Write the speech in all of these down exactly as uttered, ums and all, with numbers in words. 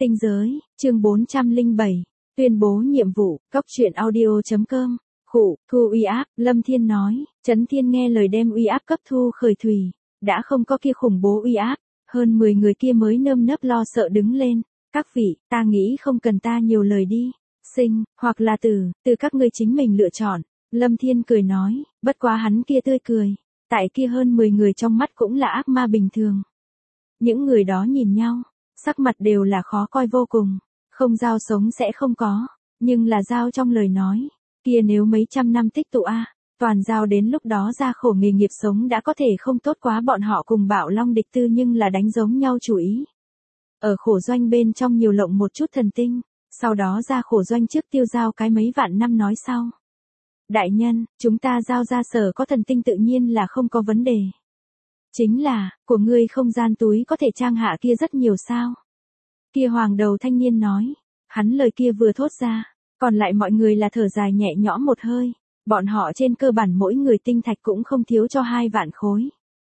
Tinh giới, chương bốn trăm lẻ bảy, tuyên bố nhiệm vụ, cốc truyện audio.com, khụ, thu uy áp, Lâm Thiên nói, Trấn Thiên nghe lời đem uy áp cấp thu khởi thủy, đã không có kia khủng bố uy áp, hơn mười người kia mới nơm nớp lo sợ đứng lên, các vị, ta nghĩ không cần ta nhiều lời đi, sinh, hoặc là tử, từ các ngươi chính mình lựa chọn, Lâm Thiên cười nói, bất quá hắn kia tươi cười, tại kia hơn mười người trong mắt cũng là ác ma bình thường. Những người đó nhìn nhau, sắc mặt đều là khó coi vô cùng, không giao sống sẽ không có, nhưng là giao trong lời nói, kia nếu mấy trăm năm tích tụ a, toàn giao đến lúc đó ra khổ nghề nghiệp sống đã có thể không tốt quá bọn họ cùng Bạo Long địch tư nhưng là đánh giống nhau chủ ý. Ở khổ doanh bên trong nhiều lộng một chút thần tinh, sau đó ra khổ doanh trước tiêu giao cái mấy vạn năm nói sau. Đại nhân, chúng ta giao ra sở có thần tinh tự nhiên là không có vấn đề. Chính là, của ngươi không gian túi có thể trang hạ kia rất nhiều sao. Kia hoàng đầu thanh niên nói, hắn lời kia vừa thốt ra, còn lại mọi người là thở dài nhẹ nhõm một hơi, bọn họ trên cơ bản mỗi người tinh thạch cũng không thiếu cho hai vạn khối.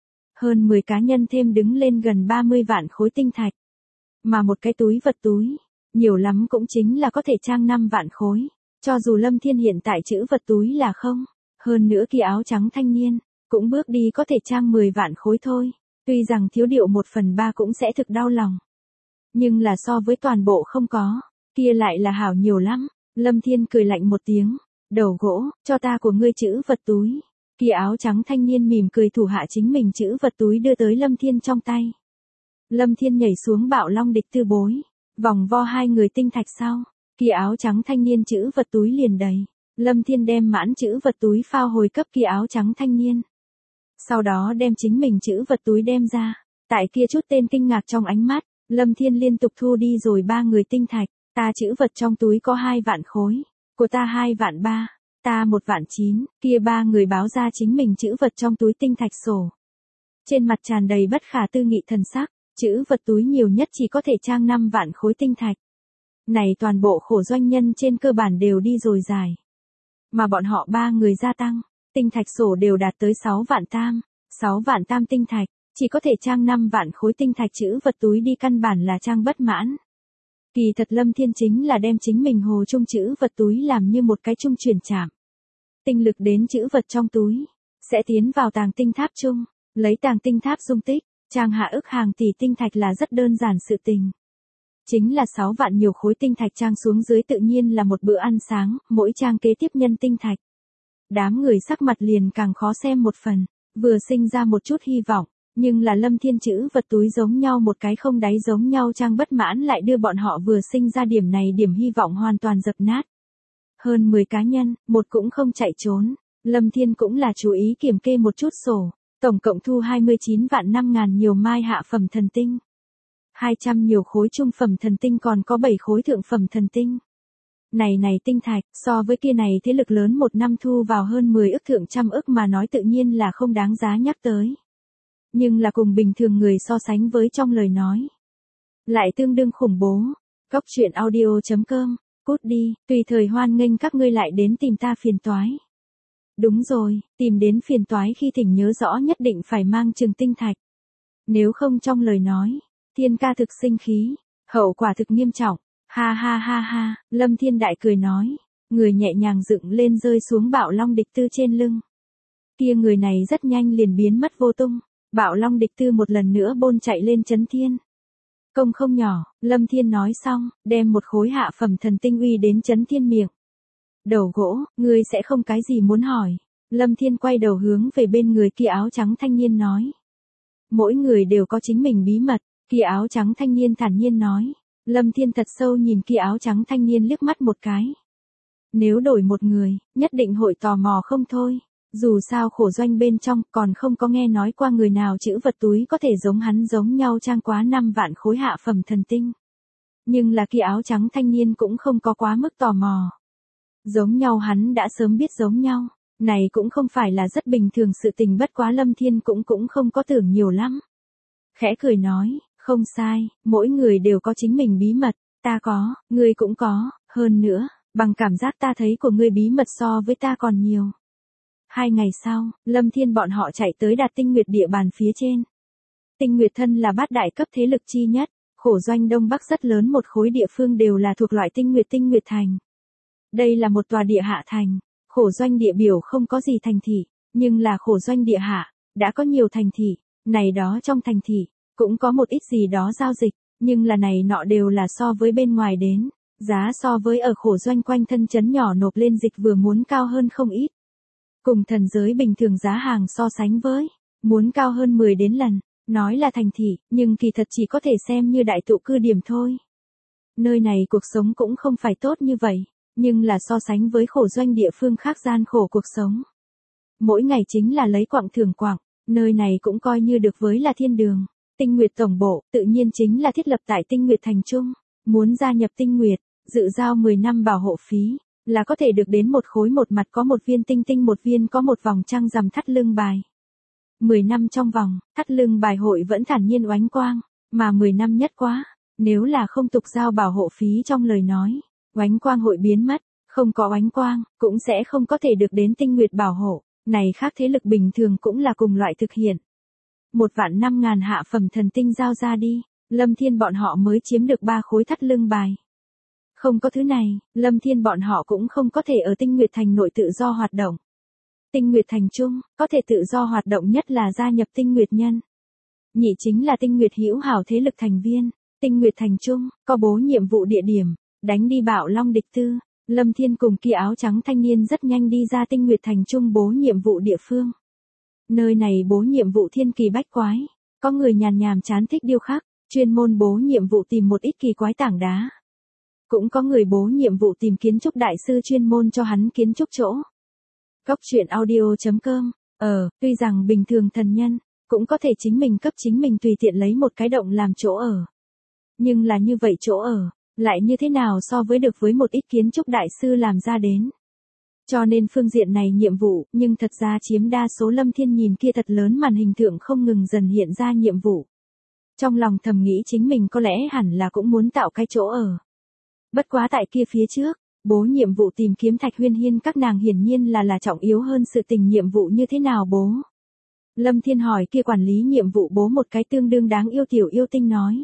Hơn mười cá nhân thêm đứng lên gần ba mươi vạn khối tinh thạch. Mà một cái túi vật túi, nhiều lắm cũng chính là có thể trang năm vạn khối, cho dù Lâm Thiên hiện tại chữ vật túi là không, hơn nữa kia áo trắng thanh niên, cũng bước đi có thể trang mười vạn khối thôi, tuy rằng thiếu điệu một phần ba cũng sẽ thực đau lòng. Nhưng là so với toàn bộ không có, kia lại là hảo nhiều lắm, Lâm Thiên cười lạnh một tiếng, đầu gỗ, cho ta của ngươi chữ vật túi, kia áo trắng thanh niên mỉm cười thủ hạ chính mình chữ vật túi đưa tới Lâm Thiên trong tay. Lâm Thiên nhảy xuống Bạo Long địch tư bối, vòng vo hai người tinh thạch sau, kia áo trắng thanh niên chữ vật túi liền đầy, Lâm Thiên đem mãn chữ vật túi phao hồi cấp kia áo trắng thanh niên. Sau đó đem chính mình chữ vật túi đem ra, tại kia chút tên kinh ngạc trong ánh mắt, Lâm Thiên liên tục thu đi rồi ba người tinh thạch, ta chữ vật trong túi có hai vạn khối, của ta hai vạn ba, ta một vạn chín, kia ba người báo ra chính mình chữ vật trong túi tinh thạch sổ. Trên mặt tràn đầy bất khả tư nghị thần sắc, chữ vật túi nhiều nhất chỉ có thể trang năm vạn khối tinh thạch. Này toàn bộ khổ doanh nhân trên cơ bản đều đi rồi dài. Mà bọn họ ba người gia tăng, tinh thạch sổ đều đạt tới sáu vạn tam, sáu vạn tam tinh thạch, chỉ có thể trang năm vạn khối tinh thạch chữ vật túi đi căn bản là trang bất mãn. Kỳ thật Lâm Thiên chính là đem chính mình hồ trung chữ vật túi làm như một cái trung chuyển chạm. Tinh lực đến chữ vật trong túi, sẽ tiến vào tàng tinh tháp chung, lấy tàng tinh tháp dung tích, trang hạ ức hàng tỷ tinh thạch là rất đơn giản sự tình. Chính là sáu vạn nhiều khối tinh thạch trang xuống dưới tự nhiên là một bữa ăn sáng, mỗi trang kế tiếp nhân tinh thạch. Đám người sắc mặt liền càng khó xem một phần, vừa sinh ra một chút hy vọng, nhưng là Lâm Thiên chữ vật túi giống nhau một cái không đáy giống nhau trang bất mãn lại đưa bọn họ vừa sinh ra điểm này điểm hy vọng hoàn toàn dập nát. Hơn mười cá nhân, một cũng không chạy trốn, Lâm Thiên cũng là chú ý kiểm kê một chút sổ, tổng cộng thu hai mươi chín vạn năm ngàn nhiều mai hạ phẩm thần tinh. hai trăm nhiều khối trung phẩm thần tinh còn có bảy khối thượng phẩm thần tinh. Này này tinh thạch, so với kia này thế lực lớn một năm thu vào hơn mười ức thượng trăm ức mà nói tự nhiên là không đáng giá nhắc tới. Nhưng là cùng bình thường người so sánh với trong lời nói. Lại tương đương khủng bố. Cốc truyện audio.com, cút đi, tùy thời hoan nghênh các ngươi lại đến tìm ta phiền toái. Đúng rồi, tìm đến phiền toái khi thỉnh nhớ rõ nhất định phải mang chừng tinh thạch. Nếu không trong lời nói, Thiên ca thực sinh khí, hậu quả thực nghiêm trọng. Ha ha ha ha, Lâm Thiên đại cười nói, người nhẹ nhàng dựng lên rơi xuống Bạo Long địch tư trên lưng. Kia người này rất nhanh liền biến mất vô tung, Bạo Long địch tư một lần nữa bôn chạy lên Trấn Thiên. Công không nhỏ, Lâm Thiên nói xong, đem một khối hạ phẩm thần tinh uy đến Trấn Thiên miệng. Đầu gỗ, ngươi sẽ không cái gì muốn hỏi. Lâm Thiên quay đầu hướng về bên người kia áo trắng thanh niên nói. Mỗi người đều có chính mình bí mật, kia áo trắng thanh niên thản nhiên nói. Lâm Thiên thật sâu nhìn kia áo trắng thanh niên liếc mắt một cái. Nếu đổi một người, nhất định hội tò mò không thôi. Dù sao khổ doanh bên trong còn không có nghe nói qua người nào chữ vật túi có thể giống hắn giống nhau trang quá năm vạn khối hạ phẩm thần tinh. Nhưng là kia áo trắng thanh niên cũng không có quá mức tò mò. Giống nhau hắn đã sớm biết giống nhau. Này cũng không phải là rất bình thường sự tình bất quá Lâm Thiên cũng cũng không có tưởng nhiều lắm. Khẽ cười nói. Không sai, mỗi người đều có chính mình bí mật, ta có, ngươi cũng có, hơn nữa, bằng cảm giác ta thấy của ngươi bí mật so với ta còn nhiều. Hai ngày sau, Lâm Thiên bọn họ chạy tới Đạt Tinh Nguyệt địa bàn phía trên. Tinh Nguyệt thân là bát đại cấp thế lực chi nhất, Khổ doanh Đông Bắc rất lớn một khối địa phương đều là thuộc loại tinh nguyệt tinh nguyệt thành. Đây là một tòa địa hạ thành, khổ doanh địa biểu không có gì thành thị, nhưng là khổ doanh địa hạ, đã có nhiều thành thị, này đó trong thành thị, cũng có một ít gì đó giao dịch, nhưng là này nọ đều là so với bên ngoài đến, giá so với ở khổ doanh quanh thân trấn nhỏ nộp lên dịch vừa muốn cao hơn không ít. Cùng thần giới bình thường giá hàng so sánh với, muốn cao hơn mười đến lần, nói là thành thị, nhưng kỳ thật chỉ có thể xem như đại tụ cư điểm thôi. Nơi này cuộc sống cũng không phải tốt như vậy, nhưng là so sánh với khổ doanh địa phương khác gian khổ cuộc sống. Mỗi ngày chính là lấy quặng thưởng quặng, nơi này cũng coi như được với là thiên đường. Tinh Nguyệt tổng bộ, tự nhiên chính là thiết lập tại Tinh Nguyệt thành trung, muốn gia nhập Tinh Nguyệt, dự giao mười năm bảo hộ phí, là có thể được đến một khối một mặt có một viên tinh tinh một viên có một vòng trăng rằm thắt lưng bài. mười năm trong vòng, thắt lưng bài hội vẫn thản nhiên oánh quang, mà mười năm nhất quá, nếu là không tục giao bảo hộ phí trong lời nói, oánh quang hội biến mất, không có oánh quang, cũng sẽ không có thể được đến Tinh Nguyệt bảo hộ, này khác thế lực bình thường cũng là cùng loại thực hiện. Một vạn năm ngàn hạ phẩm thần tinh giao ra đi, Lâm Thiên bọn họ mới chiếm được ba khối thắt lưng bài. Không có thứ này, Lâm Thiên bọn họ cũng không có thể ở Tinh Nguyệt thành nội tự do hoạt động. Tinh Nguyệt thành trung, có thể tự do hoạt động nhất là gia nhập Tinh Nguyệt nhân. Nhị chính là Tinh Nguyệt hữu hảo thế lực thành viên. Tinh Nguyệt thành trung, có bố nhiệm vụ địa điểm, đánh đi Bạo Long địch tư. Lâm Thiên cùng kia áo trắng thanh niên rất nhanh đi ra Tinh Nguyệt thành trung bố nhiệm vụ địa phương. Nơi này bố nhiệm vụ thiên kỳ bách quái, có người nhàn nhàm chán thích điêu khắc, chuyên môn bố nhiệm vụ tìm một ít kỳ quái tảng đá. Cũng có người bố nhiệm vụ tìm kiến trúc đại sư chuyên môn cho hắn kiến trúc chỗ. Góc truyện audio chấm com, ờ, tuy rằng bình thường thần nhân, cũng có thể chính mình cấp chính mình tùy tiện lấy một cái động làm chỗ ở. Nhưng là như vậy chỗ ở, lại như thế nào so với được với một ít kiến trúc đại sư làm ra đến. Cho nên phương diện này nhiệm vụ, nhưng thật ra chiếm đa số. Lâm Thiên nhìn kia thật lớn màn hình thượng không ngừng dần hiện ra nhiệm vụ. Trong lòng thầm nghĩ chính mình có lẽ hẳn là cũng muốn tạo cái chỗ ở. Bất quá tại kia phía trước, bố nhiệm vụ tìm kiếm Thạch Huyên Hiên các nàng hiển nhiên là là trọng yếu hơn sự tình nhiệm vụ như thế nào bố. Lâm Thiên hỏi kia quản lý nhiệm vụ bố một cái tương đương đáng yêu tiểu yêu tinh nói.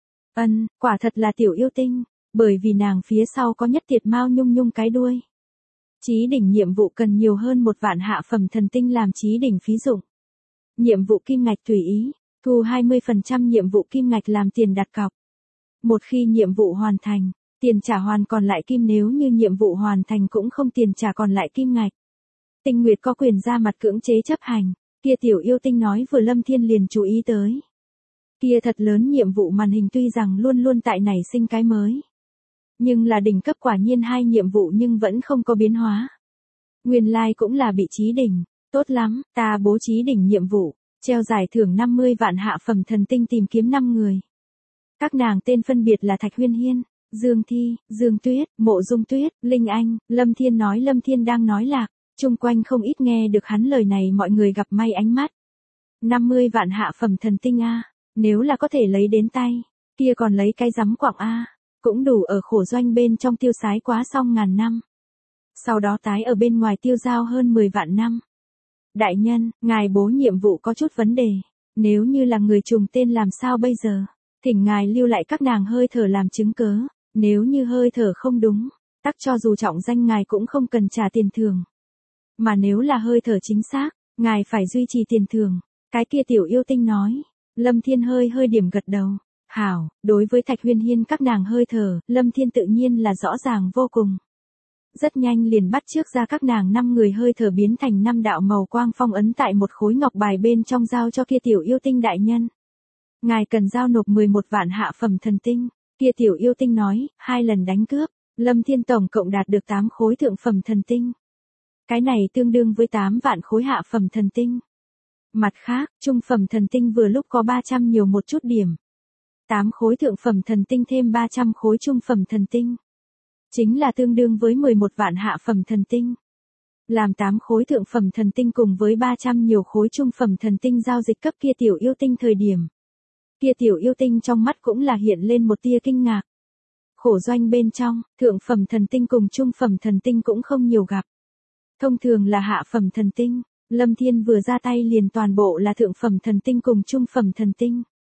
Ân, quả thật là tiểu yêu tinh, bởi vì nàng phía sau có nhất thiệt mao nhung nhung cái đuôi. Chí đỉnh nhiệm vụ cần nhiều hơn một vạn hạ phẩm thần tinh làm chí đỉnh phí dụng. Nhiệm vụ kim ngạch tùy ý, thu hai mươi phần trăm nhiệm vụ kim ngạch làm tiền đặt cọc. Một khi nhiệm vụ hoàn thành, tiền trả hoàn còn lại kim, nếu như nhiệm vụ hoàn thành cũng không tiền trả còn lại kim ngạch. Tinh Nguyệt có quyền ra mặt cưỡng chế chấp hành, kia tiểu yêu tinh nói vừa Lâm Thiên liền chú ý tới. Kia thật lớn nhiệm vụ màn hình tuy rằng luôn luôn tại nảy sinh cái mới. Nhưng là đỉnh cấp quả nhiên hai nhiệm vụ nhưng vẫn không có biến hóa. Nguyên lai like cũng là bị chí đỉnh, tốt lắm, ta bố trí đỉnh nhiệm vụ, treo giải thưởng năm mươi vạn hạ phẩm thần tinh tìm kiếm năm người. Các nàng tên phân biệt là Thạch Huyên Hiên, Dương Thi, Dương Tuyết, Mộ Dung Tuyết, Linh Anh. Lâm Thiên nói Lâm Thiên đang nói lạc, chung quanh không ít nghe được hắn lời này mọi người gặp may ánh mắt. năm mươi vạn hạ phẩm thần tinh a, nếu là có thể lấy đến tay, kia còn lấy cái rắm quặng a, cũng đủ ở khổ doanh bên trong tiêu sái quá xong ngàn năm. Sau đó tái ở bên ngoài tiêu giao hơn mười vạn năm. Đại nhân, ngài bố nhiệm vụ có chút vấn đề, nếu như là người trùng tên làm sao bây giờ? Thỉnh ngài lưu lại các nàng hơi thở làm chứng cớ, nếu như hơi thở không đúng, tắc cho dù trọng danh ngài cũng không cần trả tiền thưởng. Mà nếu là hơi thở chính xác, ngài phải duy trì tiền thưởng. Cái kia tiểu yêu tinh nói. Lâm Thiên hơi hơi điểm gật đầu. Hảo, đối với Thạch Huyên Hiên các nàng hơi thở, Lâm Thiên tự nhiên là rõ ràng vô cùng. Rất nhanh liền bắt trước ra các nàng năm người hơi thở biến thành năm đạo màu quang phong ấn tại một khối ngọc bài bên trong giao cho kia tiểu yêu tinh đại nhân. Ngài cần giao nộp mười một vạn hạ phẩm thần tinh. Kia tiểu yêu tinh nói, hai lần đánh cướp, Lâm Thiên tổng cộng đạt được tám khối thượng phẩm thần tinh. Cái này tương đương với tám vạn khối hạ phẩm thần tinh. Mặt khác, trung phẩm thần tinh vừa lúc có ba trăm nhiều một chút điểm. tám khối thượng phẩm thần tinh thêm ba trăm khối trung phẩm thần tinh. Chính là tương đương với mười một vạn hạ phẩm thần tinh. Làm tám khối thượng phẩm thần tinh cùng với ba trăm nhiều khối trung phẩm thần tinh giao dịch cấp kia tiểu yêu tinh thời điểm. Kia tiểu yêu tinh trong mắt cũng là hiện lên một tia kinh ngạc. Khổ doanh bên trong, thượng phẩm thần tinh cùng trung phẩm thần tinh cũng không nhiều gặp. Thông thường là hạ phẩm thần tinh, Lâm Thiên vừa ra tay liền toàn bộ là thượng phẩm thần tinh cùng trung phẩm thần tinh.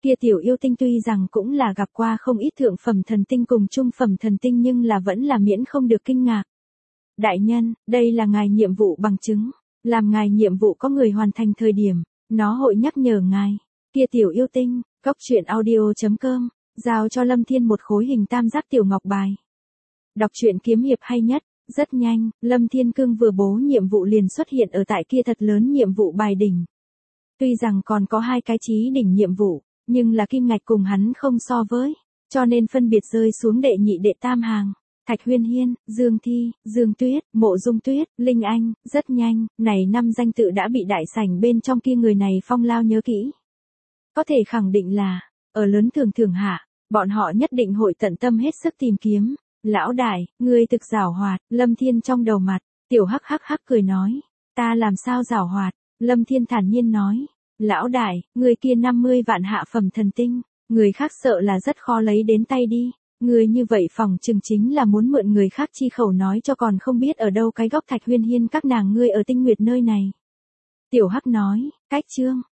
Kia tiểu yêu tinh tuy rằng cũng là gặp qua không ít thượng phẩm thần tinh cùng trung phẩm thần tinh nhưng là vẫn là miễn không được kinh ngạc. Đại nhân, đây là ngài nhiệm vụ bằng chứng. Làm ngài nhiệm vụ có người hoàn thành thời điểm, nó hội nhắc nhở ngài. Kia tiểu yêu tinh, cốc truyện audio chấm com, giao cho Lâm Thiên một khối hình tam giác tiểu ngọc bài. Đọc truyện kiếm hiệp hay nhất, rất nhanh, Lâm Thiên Cương vừa bố nhiệm vụ liền xuất hiện ở tại kia thật lớn nhiệm vụ bài đỉnh. Tuy rằng còn có hai cái chí đỉnh nhiệm vụ, nhưng là kim ngạch cùng hắn không so với, cho nên phân biệt rơi xuống đệ nhị đệ tam hàng. Thạch Huyên Hiên, Dương Thi, Dương Tuyết, Mộ Dung Tuyết, Linh Anh, rất nhanh, này năm danh tự đã bị đại sảnh bên trong kia người này phong lao nhớ kỹ. Có thể khẳng định là, ở lớn thường thường hạ, bọn họ nhất định hội tận tâm hết sức tìm kiếm. Lão đại, ngươi thực giảo hoạt, Lâm Thiên trong đầu mặt, tiểu hắc hắc hắc cười nói, ta làm sao giảo hoạt, Lâm Thiên thản nhiên nói, lão đại, ngươi kia năm mươi vạn hạ phẩm thần tinh, người khác sợ là rất khó lấy đến tay đi. Người như vậy phòng chừng chính là muốn mượn người khác chi khẩu nói cho còn không biết ở đâu cái góc Thạch Huyên Hiên các nàng ngươi ở Tinh Nguyệt nơi này. Tiểu Hắc nói, cách chương,